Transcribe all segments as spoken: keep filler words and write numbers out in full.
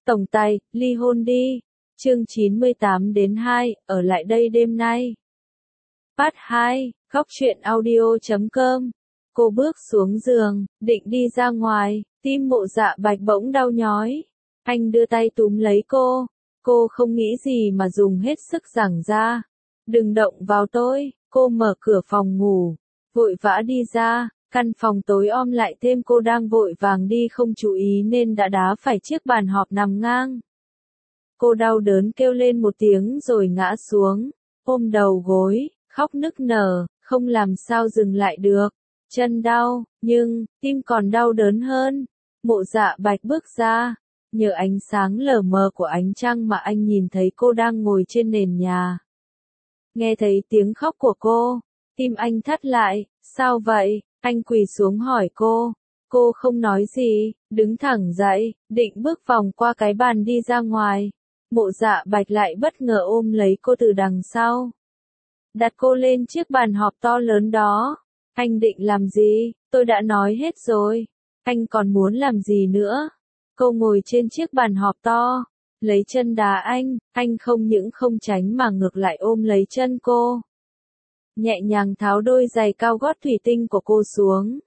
Tổng tài, ly hôn đi. Chương chín mươi tám đến hai, ở lại đây đêm nay. Part hai, góc truyện audio chấm com. Cô bước xuống giường, định đi ra ngoài, tim Mộ Dạ Bạch bỗng đau nhói. Anh đưa tay túm lấy cô. Cô không nghĩ gì mà dùng hết sức giằng ra. Đừng động vào tôi. Cô mở cửa phòng ngủ, vội vã đi ra. Căn phòng tối om lại thêm cô đang vội vàng đi không chú ý nên đã đá phải chiếc bàn họp nằm ngang. Cô đau đớn kêu lên một tiếng rồi ngã xuống, ôm đầu gối, khóc nức nở, không làm sao dừng lại được. Chân đau, nhưng, tim còn đau đớn hơn. Mộ Dạ Bạch bước ra, nhờ ánh sáng lờ mờ của ánh trăng mà anh nhìn thấy cô đang ngồi trên nền nhà. Nghe thấy tiếng khóc của cô, tim anh thắt lại, sao vậy? Anh quỳ xuống hỏi cô. Cô không nói gì, đứng thẳng dậy, định bước vòng qua cái bàn đi ra ngoài. Mộ Dạ Bạch lại bất ngờ ôm lấy cô từ đằng sau, đặt cô lên chiếc bàn họp to lớn đó. Anh định làm gì? Tôi đã nói hết rồi. Anh còn muốn làm gì nữa? Cô ngồi trên chiếc bàn họp to, lấy chân đá anh. Anh không những không tránh mà ngược lại ôm lấy chân cô, nhẹ nhàng tháo đôi giày cao gót thủy tinh của cô xuống,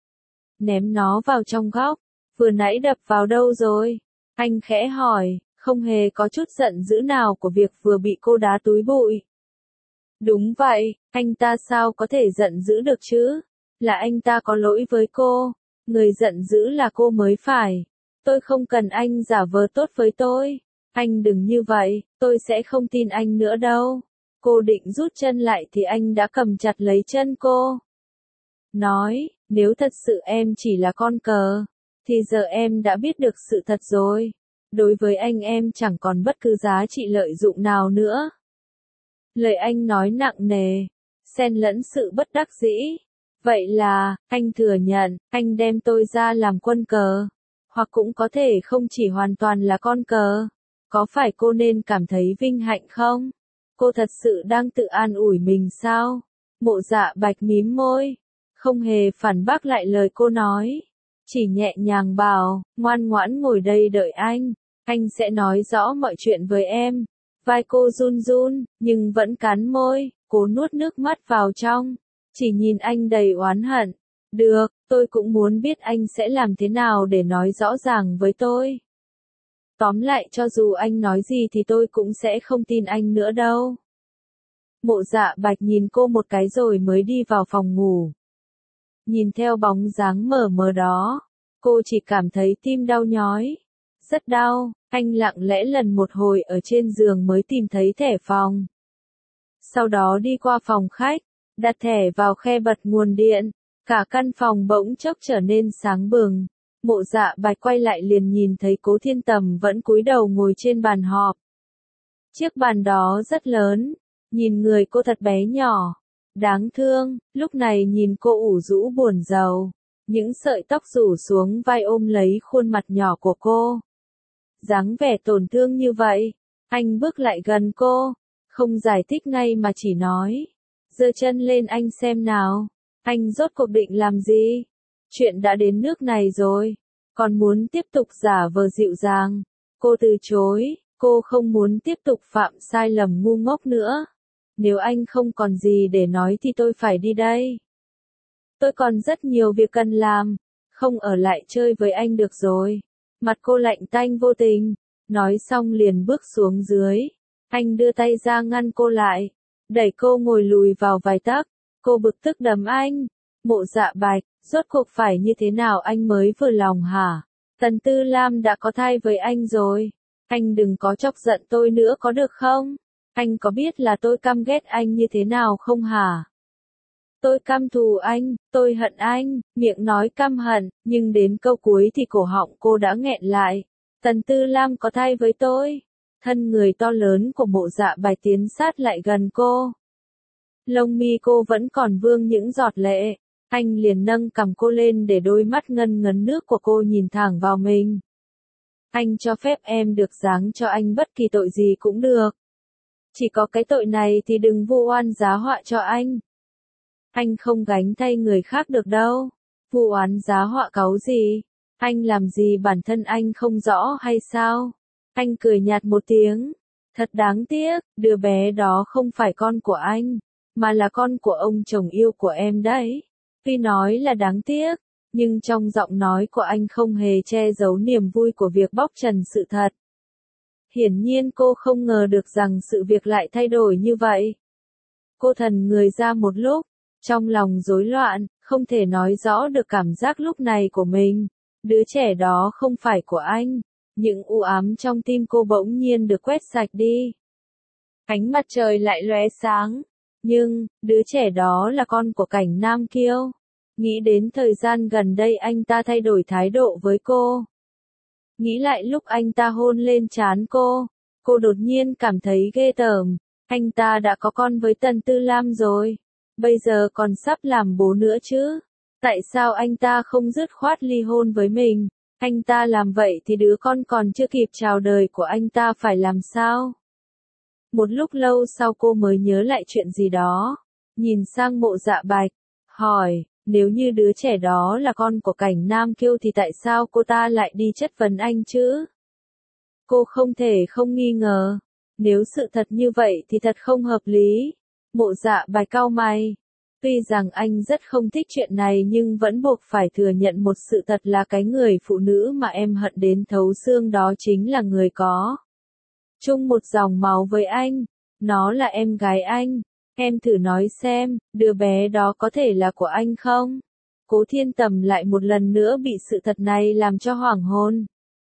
ném nó vào trong góc. Vừa nãy đập vào đâu rồi? Anh khẽ hỏi, không hề có chút giận dữ nào của việc vừa bị cô đá túi bụi. Đúng vậy, anh ta sao có thể giận dữ được chứ? Là anh ta có lỗi với cô, người giận dữ là cô mới phải. Tôi không cần anh giả vờ tốt với tôi. Anh đừng như vậy, tôi sẽ không tin anh nữa đâu. Cô định rút chân lại thì anh đã cầm chặt lấy chân cô. Nói, nếu thật sự em chỉ là con cờ, thì giờ em đã biết được sự thật rồi. Đối với anh em chẳng còn bất cứ giá trị lợi dụng nào nữa. Lời anh nói nặng nề, xen lẫn sự bất đắc dĩ. Vậy là, anh thừa nhận, anh đem tôi ra làm quân cờ. Hoặc cũng có thể không chỉ hoàn toàn là con cờ. Có phải cô nên cảm thấy vinh hạnh không? Cô thật sự đang tự an ủi mình sao? Mộ Dạ Bạch mím môi, không hề phản bác lại lời cô nói. Chỉ nhẹ nhàng bảo, ngoan ngoãn ngồi đây đợi anh. Anh sẽ nói rõ mọi chuyện với em. Vai cô run run, nhưng vẫn cắn môi, cố nuốt nước mắt vào trong. Chỉ nhìn anh đầy oán hận. Được, tôi cũng muốn biết anh sẽ làm thế nào để nói rõ ràng với tôi. Tóm lại cho dù anh nói gì thì tôi cũng sẽ không tin anh nữa đâu. Mộ Dạ Bạch nhìn cô một cái rồi mới đi vào phòng ngủ. Nhìn theo bóng dáng mờ mờ đó, cô chỉ cảm thấy tim đau nhói. Rất đau, anh lặng lẽ lần một hồi ở trên giường mới tìm thấy thẻ phòng. Sau đó đi qua phòng khách, đặt thẻ vào khe bật nguồn điện. Cả căn phòng bỗng chốc trở nên sáng bừng. Mộ Dạ Bạch quay lại liền nhìn thấy Cố Thiên Tầm vẫn cúi đầu ngồi trên bàn họp. Chiếc bàn đó rất lớn, nhìn người cô thật bé nhỏ, đáng thương. Lúc này nhìn cô ủ rũ buồn rầu, những sợi tóc rủ xuống vai ôm lấy khuôn mặt nhỏ của cô. Dáng vẻ tổn thương như vậy, anh bước lại gần cô, không giải thích ngay mà chỉ nói, giơ chân lên anh xem nào. Anh rốt cuộc định làm gì? Chuyện đã đến nước này rồi, còn muốn tiếp tục giả vờ dịu dàng. Cô từ chối, cô không muốn tiếp tục phạm sai lầm ngu ngốc nữa. Nếu anh không còn gì để nói thì tôi phải đi đây. Tôi còn rất nhiều việc cần làm, không ở lại chơi với anh được rồi. Mặt cô lạnh tanh vô tình, nói xong liền bước xuống dưới. Anh đưa tay ra ngăn cô lại, đẩy cô ngồi lùi vào vài tấc. Cô bực tức đấm anh. Mộ Dạ Bạch, rốt cuộc phải như thế nào anh mới vừa lòng hả? Tần Tư Lam đã có thai với anh rồi. Anh đừng có chọc giận tôi nữa có được không? Anh có biết là tôi căm ghét anh như thế nào không hả? Tôi căm thù anh, tôi hận anh. Miệng nói căm hận, nhưng đến câu cuối thì cổ họng cô đã nghẹn lại. Tần Tư Lam có thai với tôi. Thân người to lớn của Mộ Dạ Bạch tiến sát lại gần cô. Lông mi cô vẫn còn vương những giọt lệ. Anh liền nâng cằm cô lên để đôi mắt ngân ngấn nước của cô nhìn thẳng vào mình. Anh cho phép em được giáng cho anh bất kỳ tội gì cũng được. Chỉ có cái tội này thì đừng vu oan giá họa cho anh. Anh không gánh thay người khác được đâu. Vu oán giá họa cáu gì? Anh làm gì bản thân anh không rõ hay sao? Anh cười nhạt một tiếng. Thật đáng tiếc, đứa bé đó không phải con của anh, mà là con của ông chồng yêu của em đấy. Tuy nói là đáng tiếc, nhưng trong giọng nói của anh không hề che giấu niềm vui của việc bóc trần sự thật. Hiển nhiên cô không ngờ được rằng sự việc lại thay đổi như vậy. Cô thần người ra một lúc, trong lòng rối loạn, không thể nói rõ được cảm giác lúc này của mình. Đứa trẻ đó không phải của anh. Những u ám trong tim cô bỗng nhiên được quét sạch đi. Ánh mặt trời lại lóe sáng. Nhưng, đứa trẻ đó là con của Cảnh Nam Kiêu. Nghĩ đến thời gian gần đây anh ta thay đổi thái độ với cô. Nghĩ lại lúc anh ta hôn lên trán cô. Cô đột nhiên cảm thấy ghê tởm. Anh ta đã có con với Tần Tư Lam rồi. Bây giờ còn sắp làm bố nữa chứ. Tại sao anh ta không dứt khoát ly hôn với mình? Anh ta làm vậy thì đứa con còn chưa kịp chào đời của anh ta phải làm sao? Một lúc lâu sau cô mới nhớ lại chuyện gì đó. Nhìn sang Mộ Dạ Bạch, hỏi, nếu như đứa trẻ đó là con của Cảnh Nam Kiêu thì tại sao cô ta lại đi chất vấn anh chứ? Cô không thể không nghi ngờ. Nếu sự thật như vậy thì thật không hợp lý. Mộ Dạ Bạch cau mày. Tuy rằng anh rất không thích chuyện này nhưng vẫn buộc phải thừa nhận một sự thật là cái người phụ nữ mà em hận đến thấu xương đó chính là người có chung một dòng máu với anh. Nó là em gái anh. Em thử nói xem, đứa bé đó có thể là của anh không? Cố Thiên Tầm lại một lần nữa bị sự thật này làm cho hoảng hồn.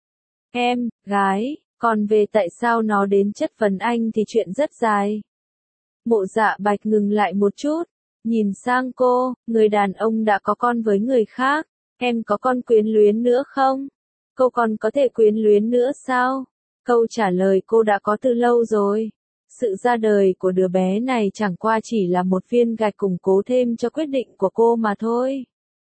Em, gái, còn về tại sao nó đến chất vấn anh thì chuyện rất dài. Mộ Dạ Bạch ngừng lại một chút. Nhìn sang cô, người đàn ông đã có con với người khác, em có con quyến luyến nữa không? Cô còn có thể quyến luyến nữa sao? Câu trả lời cô đã có từ lâu rồi. Sự ra đời của đứa bé này chẳng qua chỉ là một viên gạch củng cố thêm cho quyết định của cô mà thôi.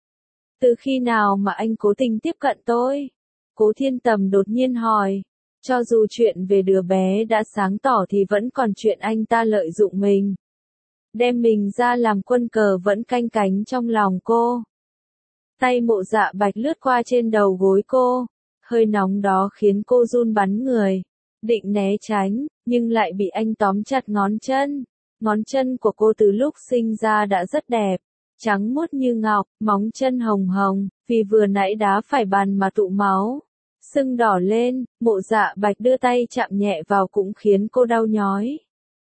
Từ khi nào mà anh cố tình tiếp cận tôi? Cố Thiên Tầm đột nhiên hỏi. Cho dù chuyện về đứa bé đã sáng tỏ thì vẫn còn chuyện anh ta lợi dụng mình. Đem mình ra làm quân cờ vẫn canh cánh trong lòng cô. Tay Mộ Dạ Bạch lướt qua trên đầu gối cô. Hơi nóng đó khiến cô run bắn người. Định né tránh, nhưng lại bị anh tóm chặt ngón chân. Ngón chân của cô từ lúc sinh ra đã rất đẹp. Trắng muốt như ngọc, móng chân hồng hồng, vì vừa nãy đá phải bàn mà tụ máu. Sưng đỏ lên, Mộ Dạ Bạch đưa tay chạm nhẹ vào cũng khiến cô đau nhói.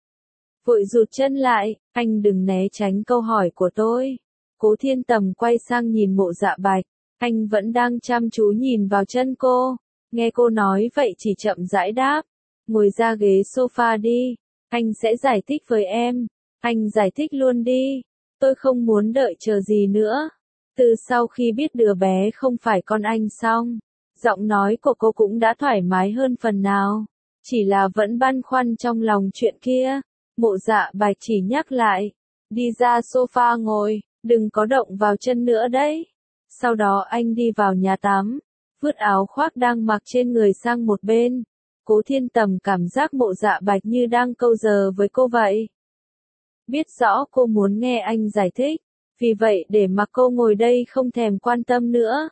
Vội rụt chân lại, anh đừng né tránh câu hỏi của tôi. Cố Thiên Tầm quay sang nhìn Mộ Dạ Bạch, anh vẫn đang chăm chú nhìn vào chân cô. Nghe cô nói vậy chỉ chậm rãi đáp, ngồi ra ghế sofa đi, anh sẽ giải thích với em. Anh giải thích luôn đi, tôi không muốn đợi chờ gì nữa. Từ sau khi biết đứa bé không phải con anh xong, giọng nói của cô cũng đã thoải mái hơn phần nào. Chỉ là vẫn băn khoăn trong lòng chuyện kia. Mộ Dạ Bạch chỉ nhắc lại, đi ra sofa ngồi, đừng có động vào chân nữa đấy. Sau đó anh đi vào nhà tắm, vứt áo khoác đang mặc trên người sang một bên. Cố Thiên Tầm cảm giác Mộ Dạ Bạch như đang câu giờ với cô vậy. Biết rõ cô muốn nghe anh giải thích, vì vậy để mặc cô ngồi đây không thèm quan tâm nữa.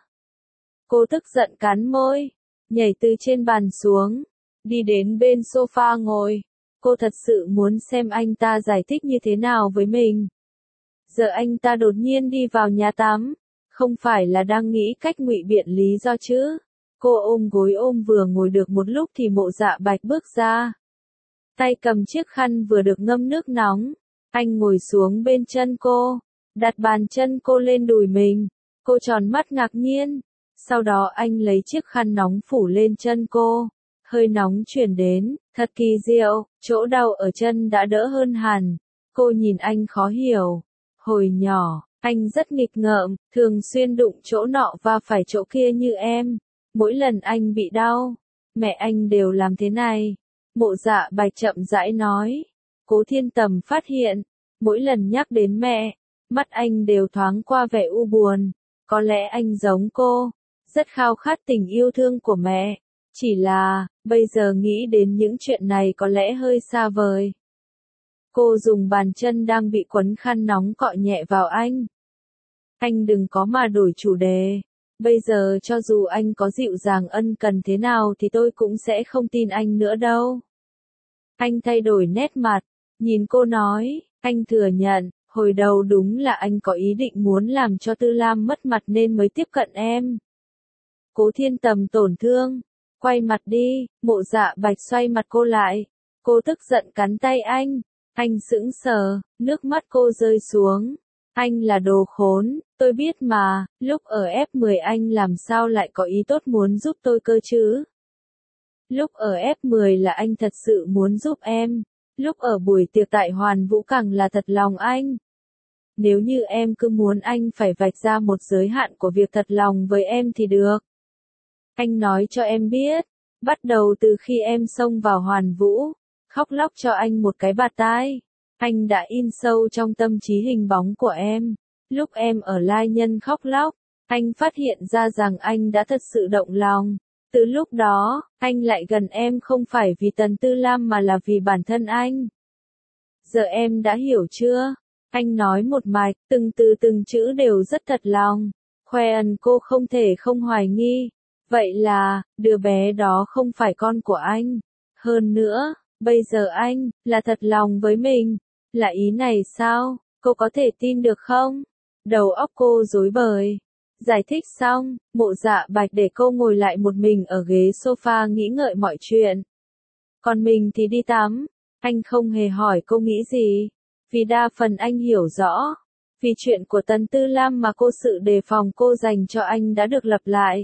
Cô tức giận cắn môi, nhảy từ trên bàn xuống, đi đến bên sofa ngồi. Cô thật sự muốn xem anh ta giải thích như thế nào với mình. Giờ anh ta đột nhiên đi vào nhà tắm, không phải là đang nghĩ cách ngụy biện lý do chứ. Cô ôm gối ôm vừa ngồi được một lúc thì Mộ Dạ Bạch bước ra. Tay cầm chiếc khăn vừa được ngâm nước nóng. Anh ngồi xuống bên chân cô, đặt bàn chân cô lên đùi mình. Cô tròn mắt ngạc nhiên. Sau đó anh lấy chiếc khăn nóng phủ lên chân cô. Hơi nóng truyền đến, thật kỳ diệu, chỗ đau ở chân đã đỡ hơn hẳn. Cô nhìn anh khó hiểu. Hồi nhỏ, anh rất nghịch ngợm, thường xuyên đụng chỗ nọ và phải chỗ kia như em. Mỗi lần anh bị đau, mẹ anh đều làm thế này. Mộ Dạ Bạch chậm rãi nói. Cố Thiên Tầm phát hiện, mỗi lần nhắc đến mẹ, mắt anh đều thoáng qua vẻ u buồn. Có lẽ anh giống cô, rất khao khát tình yêu thương của mẹ. Chỉ là, bây giờ nghĩ đến những chuyện này có lẽ hơi xa vời. Cô dùng bàn chân đang bị quấn khăn nóng cọ nhẹ vào anh. Anh đừng có mà đổi chủ đề. Bây giờ cho dù anh có dịu dàng ân cần thế nào thì tôi cũng sẽ không tin anh nữa đâu. Anh thay đổi nét mặt, nhìn cô nói, anh thừa nhận, hồi đầu đúng là anh có ý định muốn làm cho Tư Lam mất mặt nên mới tiếp cận em. Cố Thiên Tầm tổn thương, quay mặt đi, Mộ Dạ Bạch xoay mặt cô lại. Cô tức giận cắn tay anh, anh sững sờ, nước mắt cô rơi xuống. Anh là đồ khốn, tôi biết mà, lúc ở ép mười anh làm sao lại có ý tốt muốn giúp tôi cơ chứ? Lúc ở ép mười là anh thật sự muốn giúp em, lúc ở buổi tiệc tại Hoàn Vũ càng là thật lòng anh. Nếu như em cứ muốn anh phải vạch ra một giới hạn của việc thật lòng với em thì được. Anh nói cho em biết, bắt đầu từ khi em xông vào Hoàn Vũ, khóc lóc cho anh một cái bạt tai, anh đã in sâu trong tâm trí hình bóng của em. Lúc em ở Lai Nhân khóc lóc, anh phát hiện ra rằng anh đã thật sự động lòng. Từ lúc đó, anh lại gần em không phải vì Tần Tư Lam mà là vì bản thân anh. Giờ em đã hiểu chưa? Anh nói một mạch, từng từ từng chữ đều rất thật lòng. Khoe ẩn cô không thể không hoài nghi. Vậy là, đứa bé đó không phải con của anh. Hơn nữa, bây giờ anh, là thật lòng với mình. Là ý này sao? Cô có thể tin được không? Đầu óc cô rối bời. Giải thích xong, Mộ Dạ Bạch để cô ngồi lại một mình ở ghế sofa nghĩ ngợi mọi chuyện. Còn mình thì đi tắm. Anh không hề hỏi cô nghĩ gì. Vì đa phần anh hiểu rõ. Vì chuyện của Tần Tư Lam mà cô sự đề phòng cô dành cho anh đã được lặp lại.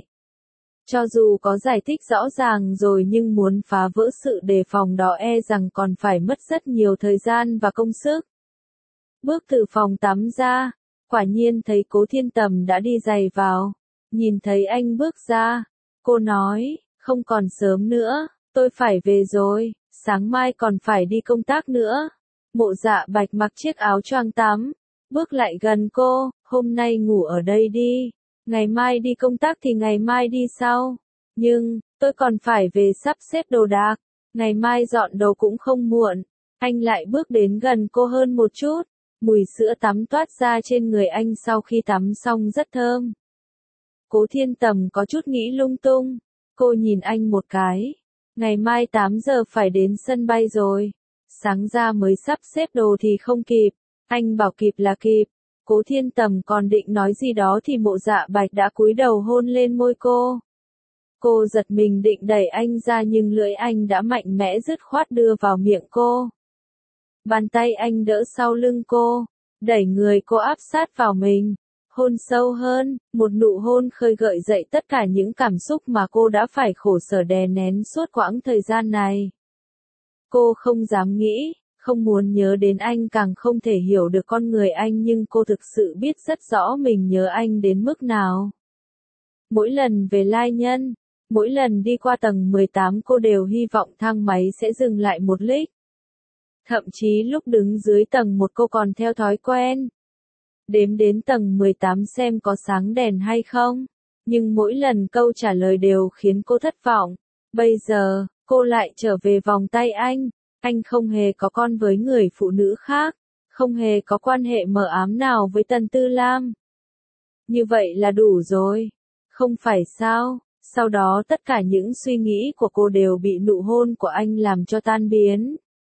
Cho dù có giải thích rõ ràng rồi nhưng muốn phá vỡ sự đề phòng đó e rằng còn phải mất rất nhiều thời gian và công sức. Bước từ phòng tắm ra, quả nhiên thấy Cố Thiên Tầm đã đi giày vào. Nhìn thấy anh bước ra, cô nói, không còn sớm nữa, tôi phải về rồi, sáng mai còn phải đi công tác nữa. Mộ Dạ Bạch mặc chiếc áo choàng tắm, bước lại gần cô, hôm nay ngủ ở đây đi, ngày mai đi công tác thì ngày mai đi sau. Nhưng, tôi còn phải về sắp xếp đồ đạc, ngày mai dọn đồ cũng không muộn. Anh lại bước đến gần cô hơn một chút. Mùi sữa tắm toát ra trên người anh sau khi tắm xong rất thơm. Cố Thiên Tầm có chút nghĩ lung tung. Cô nhìn anh một cái. Ngày mai tám giờ phải đến sân bay rồi. Sáng ra mới sắp xếp đồ thì không kịp. Anh bảo kịp là kịp. Cố Thiên Tầm còn định nói gì đó thì Mộ Dạ Bạch đã cúi đầu hôn lên môi cô. Cô giật mình định đẩy anh ra nhưng lưỡi anh đã mạnh mẽ dứt khoát đưa vào miệng cô. Bàn tay anh đỡ sau lưng cô, đẩy người cô áp sát vào mình, hôn sâu hơn, một nụ hôn khơi gợi dậy tất cả những cảm xúc mà cô đã phải khổ sở đè nén suốt quãng thời gian này. Cô không dám nghĩ, không muốn nhớ đến anh càng không thể hiểu được con người anh nhưng cô thực sự biết rất rõ mình nhớ anh đến mức nào. Mỗi lần về Lai Nhân, mỗi lần đi qua tầng mười tám cô đều hy vọng thang máy sẽ dừng lại một lít. Thậm chí lúc đứng dưới tầng một cô còn theo thói quen. Đếm đến tầng mười tám xem có sáng đèn hay không. Nhưng mỗi lần câu trả lời đều khiến cô thất vọng. Bây giờ, cô lại trở về vòng tay anh. Anh không hề có con với người phụ nữ khác. Không hề có quan hệ mờ ám nào với Tần Tư Lam. Như vậy là đủ rồi. Không phải sao? Sau đó tất cả những suy nghĩ của cô đều bị nụ hôn của anh làm cho tan biến.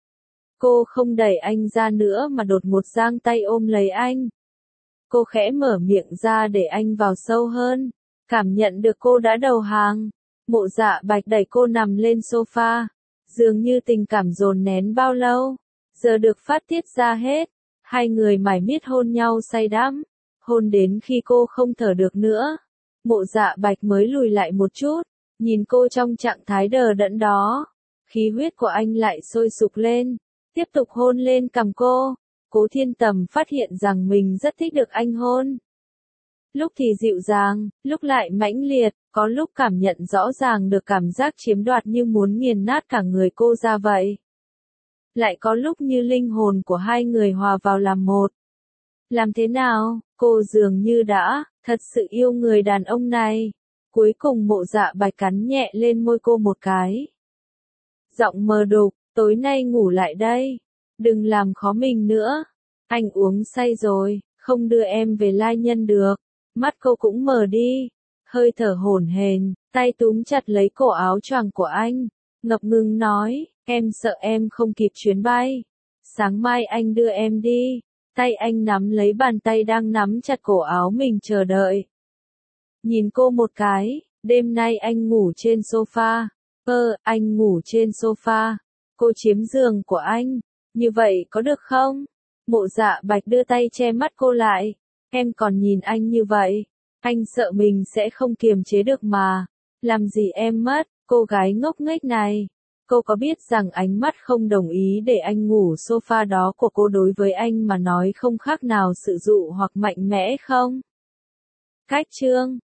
Cô không đẩy anh ra nữa mà đột ngột giang tay ôm lấy anh. Cô khẽ mở miệng ra để anh vào sâu hơn. Cảm nhận được cô đã đầu hàng. Mộ Dạ Bạch đẩy cô nằm lên sofa. Dường như tình cảm dồn nén bao lâu, giờ được phát tiết ra hết. Hai người mải miết hôn nhau say đắm. Hôn đến khi cô không thở được nữa. Mộ Dạ Bạch mới lùi lại một chút. Nhìn cô trong trạng thái đờ đẫn đó. Khí huyết của anh lại sôi sục lên. Tiếp tục hôn lên cằm cô. Cố Thiên Tầm phát hiện rằng mình rất thích được anh hôn. Lúc thì dịu dàng, lúc lại mãnh liệt, có lúc cảm nhận rõ ràng được cảm giác chiếm đoạt như muốn nghiền nát cả người cô ra vậy. Lại có lúc như linh hồn của hai người hòa vào làm một. Làm thế nào, cô dường như đã, thật sự yêu người đàn ông này. Cuối cùng Mộ Dạ Bạch cắn nhẹ lên môi cô một cái. Giọng mờ đục, tối nay ngủ lại đây. Đừng làm khó mình nữa. Anh uống say rồi, không đưa em về Lai Nhân được. Mắt cô cũng mờ đi. hơi thở hổn hển, tay túm chặt lấy cổ áo choàng của anh, ngập ngừng nói, em sợ em không kịp chuyến bay. Sáng mai anh đưa em đi. Tay anh nắm lấy bàn tay đang nắm chặt cổ áo mình chờ đợi. Nhìn cô một cái, đêm nay anh ngủ trên sofa. Ơ, anh ngủ trên sofa. Cô chiếm giường của anh. Như vậy có được không? Mộ Dạ Bạch đưa tay che mắt cô lại. Em còn nhìn anh như vậy. Anh sợ mình sẽ không kiềm chế được mà. Làm gì em mất, cô gái ngốc nghếch này. Cô có biết rằng ánh mắt không đồng ý để anh ngủ sofa đó của cô đối với anh mà nói không khác nào sự dụ hoặc mạnh mẽ không? Cách chương